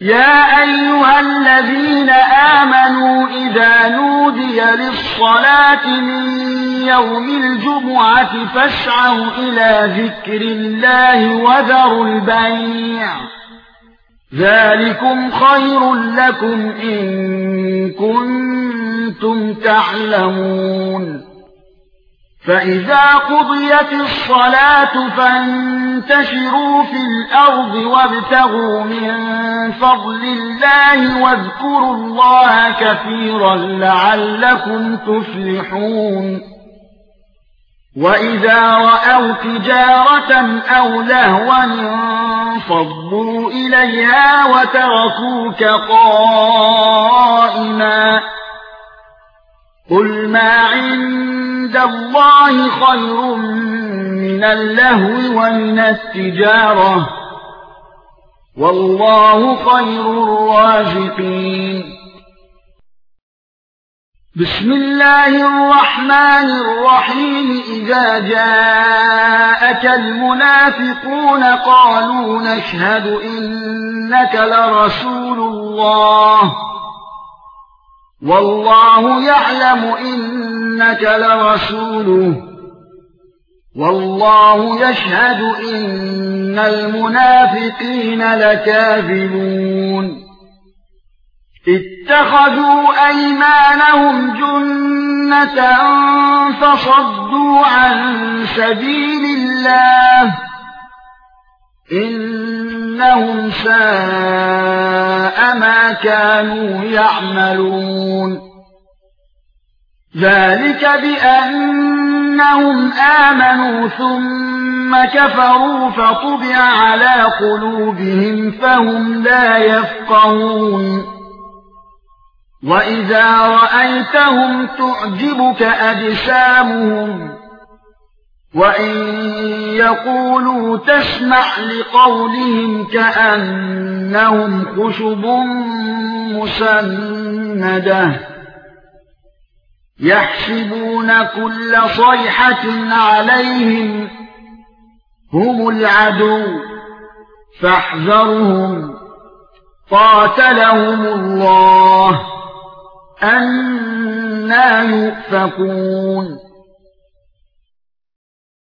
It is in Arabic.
يا ايها الذين امنوا اذا نودي للصلاه من يوم الجمعه فاسعوا الى ذكر الله وذروا البيع ذلكم خير لكم ان كنتم تعلمون فإذا قضيت الصلاة فانتشروا في الأرض وابتغوا من فضل الله واذكروا الله كثيرا لعلكم تفلحون وإذا رأوا تجارة أو لهوا انفضوا إليها وتركوك قائما قل ما عند الله خير من اللهو ومن التجارة والله خير الرازقين بسم الله الرحمن الرحيم إذا جاءك المنافقون قالوا نشهد إنك لرسول الله والله يعلم إنك لرسوله والله يشهد إن المنافقين لكاذبون اتخذوا أيمانهم جنة فصدوا عن سبيل الله إنهم ساء ما كانوا يعملون ذلك بأنهم آمنوا ثم كفروا فطبع على قلوبهم فهم لا يفقهون وإذا رأيتهم تعجبك أجسامهم وَإِن يَقُولُوا تَسْمَعْ لِقَوْلِهِمْ كَأَنَّهُمْ خُشُبٌ مُّسَنَّدَةٌ يَحْسَبُونَ كُلَّ صَيْحَةٍ عَلَيْهِمْ هُمُ الْعَدُوُّ فاحذرهم قاتلهم الله أَنَّىٰ يُؤْفَكُونَ